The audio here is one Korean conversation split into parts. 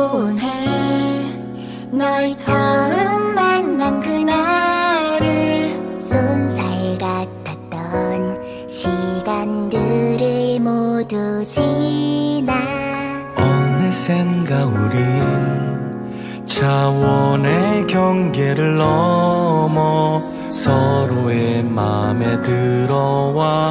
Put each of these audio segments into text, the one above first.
원해 널 처음 만난 그날을 쏜살 같았던 시간들을 모두 지나 어느샌가 우린 차원의 경계를 넘어 서로의 맘에 들어와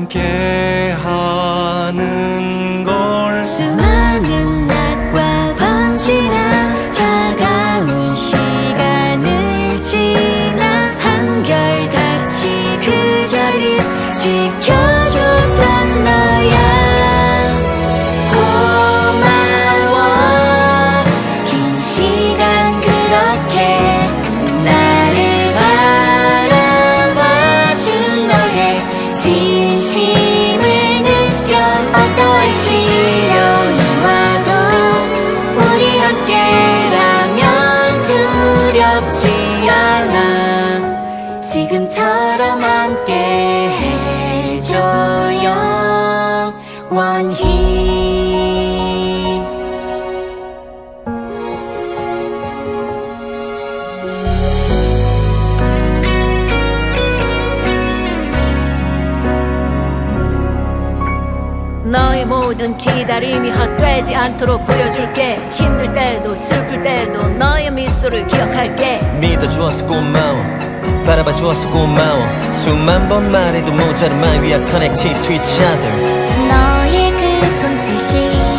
함께하는 걸 수많은 낮과 밤 지나 차가운 시간을 지나 한결같이 그 자리를 지켜줬던 너야 고마워 긴 시간 그렇게 나를 바라봐준 너의 진심을 느껴 어떠한 시련이 와도 우리 함께라면 두렵지 않아 지금처럼 함께 해줘 영원히 너의 모든 기다림이 헛되지 않도록 보여줄게 힘들 때도 슬플 때도 너의 미소를 기억할게 믿어주어서 고마워 바라봐주어서 고마워 수만 번 말해도 모자란 말 We are connected to each other 너의 그 손짓이